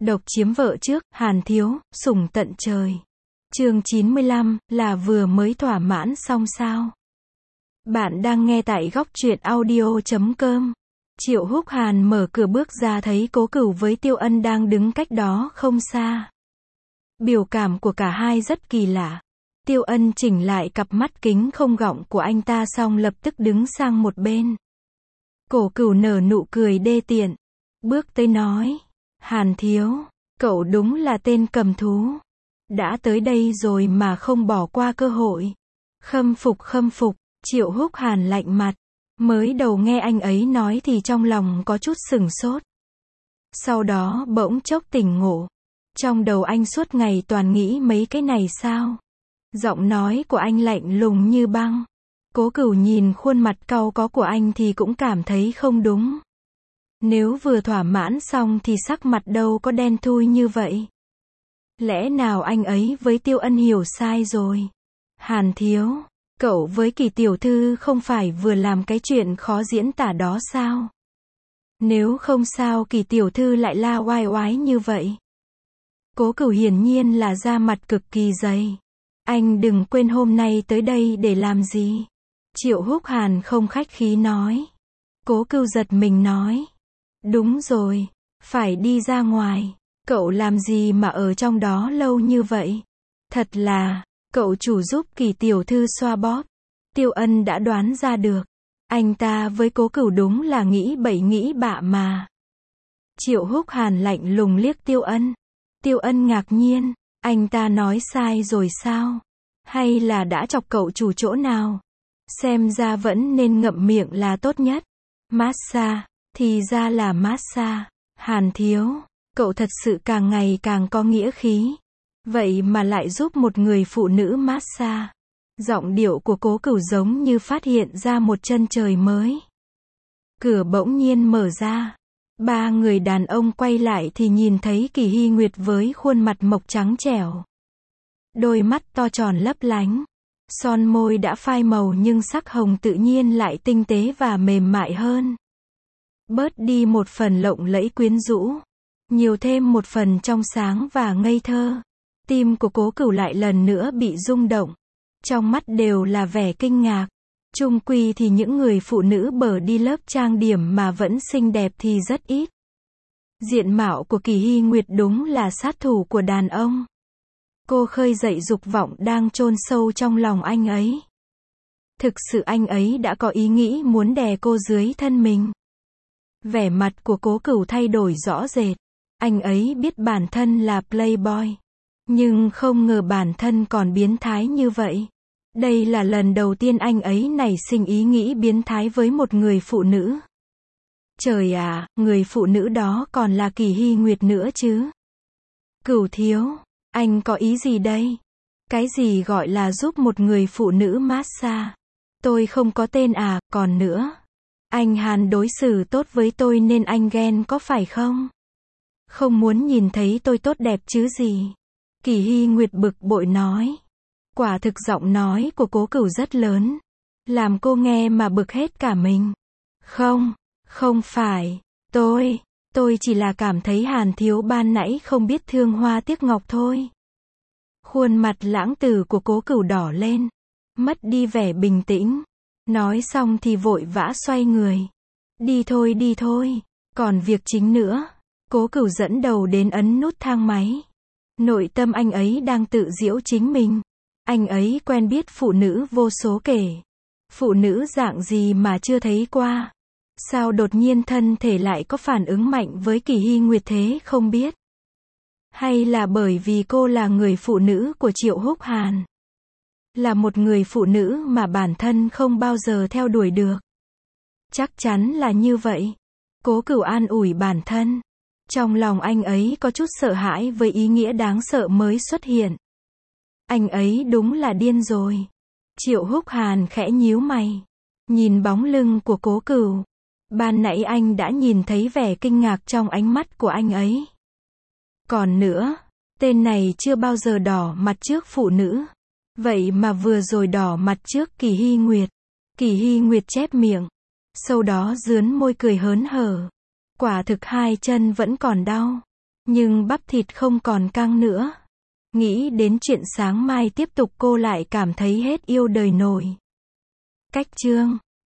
Độc chiếm vợ trước, Hàn Thiếu, sủng tận trời. Chương 95, là vừa mới thỏa mãn xong sao? Bạn đang nghe tại góc truyện audio.com. Triệu Húc Hàn mở cửa bước ra thấy Cố Cửu với Tiêu Ân đang đứng cách đó không xa. Biểu cảm của cả hai rất kỳ lạ. Tiêu Ân chỉnh lại cặp mắt kính không gọng của anh ta xong lập tức đứng sang một bên. Cố Cửu nở nụ cười đê tiện. Bước tới nói. Hàn Thiếu, cậu đúng là tên cầm thú. Đã tới đây rồi mà không bỏ qua cơ hội. Khâm phục, Triệu Húc Hàn lạnh mặt. Mới đầu nghe anh ấy nói thì trong lòng có chút sửng sốt. Sau đó bỗng chốc tỉnh ngộ. Trong đầu anh suốt ngày toàn nghĩ mấy cái này sao? Giọng nói của anh lạnh lùng như băng. Cố Cửu nhìn khuôn mặt cau có của anh thì cũng cảm thấy không đúng. Nếu vừa thỏa mãn xong thì sắc mặt đâu có đen thui như vậy. Lẽ nào anh ấy với Tiêu Ân hiểu sai rồi? Hàn Thiếu, cậu với Kỳ tiểu thư không phải vừa làm cái chuyện khó diễn tả đó sao? Nếu không sao Kỳ tiểu thư lại la oai oái như vậy? Cố Cửu hiển nhiên là da mặt cực kỳ dày. Anh đừng quên hôm nay tới đây để làm gì? Triệu Húc Hàn không khách khí nói. Cố Cửu giật mình nói. Đúng rồi, phải đi ra ngoài. Cậu làm gì mà ở trong đó lâu như vậy? Thật là, cậu chủ giúp Kỳ tiểu thư xoa bóp. Tiêu Ân đã đoán ra được. Anh ta với Cố Cửu đúng là nghĩ bậy nghĩ bạ mà. Triệu Húc Hàn lạnh lùng liếc Tiêu Ân. Tiêu Ân ngạc nhiên. Anh ta nói sai rồi sao? Hay là đã chọc cậu chủ chỗ nào? Xem ra vẫn nên ngậm miệng là tốt nhất. Massage, thì ra là massage. Hàn Thiếu, cậu thật sự càng ngày càng có nghĩa khí. Vậy mà lại giúp một người phụ nữ massage. Giọng điệu của Cố Cửu giống như phát hiện ra một chân trời mới. Cửa bỗng nhiên mở ra. Ba người đàn ông quay lại thì nhìn thấy Kỳ Hy Nguyệt với khuôn mặt mộc trắng trẻo. Đôi mắt to tròn lấp lánh. Son môi đã phai màu nhưng sắc hồng tự nhiên lại tinh tế và mềm mại hơn. Bớt đi một phần lộng lẫy quyến rũ. Nhiều thêm một phần trong sáng và ngây thơ. Tim của Cố Cửu lại lần nữa bị rung động. Trong mắt đều là vẻ kinh ngạc. Chung quy thì những người phụ nữ bở đi lớp trang điểm mà vẫn xinh đẹp thì rất ít. Diện mạo của Kỳ Hy Nguyệt đúng là sát thủ của đàn ông. Cô khơi dậy dục vọng đang chôn sâu trong lòng anh ấy. Thực sự anh ấy đã có ý nghĩ muốn đè cô dưới thân mình. Vẻ mặt của Cố Cửu thay đổi rõ rệt. Anh ấy biết bản thân là playboy. Nhưng không ngờ bản thân còn biến thái như vậy. Đây là lần đầu tiên anh ấy nảy sinh ý nghĩ biến thái với một người phụ nữ. Trời à, người phụ nữ đó còn là Kỳ Hy Nguyệt nữa chứ. Cửu Thiếu, anh có ý gì đây? Cái gì gọi là giúp một người phụ nữ massage? Tôi không có tên à, còn nữa. Anh Hàn đối xử tốt với tôi nên anh ghen có phải không? Không muốn nhìn thấy tôi tốt đẹp chứ gì? Kỳ Hy Nguyệt bực bội nói. Quả thực giọng nói của Cố Cửu rất lớn. Làm cô nghe mà bực hết cả mình. Không phải. Tôi chỉ là cảm thấy Hàn Thiếu ban nãy không biết thương hoa tiếc ngọc thôi. Khuôn mặt lãng tử của Cố Cửu đỏ lên. Mất đi vẻ bình tĩnh. Nói xong thì vội vã xoay người. Đi thôi. Còn việc chính nữa. Cố Cửu dẫn đầu đến ấn nút thang máy. Nội tâm anh ấy đang tự giễu chính mình. Anh ấy quen biết phụ nữ vô số kể. Phụ nữ dạng gì mà chưa thấy qua. Sao đột nhiên thân thể lại có phản ứng mạnh với Kỳ Hy Nguyệt thế không biết. Hay là bởi vì cô là người phụ nữ của Triệu Húc Hàn. Là một người phụ nữ mà bản thân không bao giờ theo đuổi được. Chắc chắn là như vậy. Cố Cửu an ủi bản thân. Trong lòng anh ấy có chút sợ hãi với ý nghĩa đáng sợ mới xuất hiện. Anh ấy đúng là điên rồi. Triệu Húc Hàn khẽ nhíu mày. Nhìn bóng lưng của Cố Cửu. Ban nãy anh đã nhìn thấy vẻ kinh ngạc trong ánh mắt của anh ấy. Còn nữa, tên này chưa bao giờ đỏ mặt trước phụ nữ. Vậy mà vừa rồi đỏ mặt trước Kỳ Hy Nguyệt. Kỳ Hy Nguyệt chép miệng. Sau đó dướn môi cười hớn hở. Quả thực hai chân vẫn còn đau. Nhưng bắp thịt không còn căng nữa. Nghĩ đến chuyện sáng mai tiếp tục cô lại cảm thấy hết yêu đời nổi. Cách chương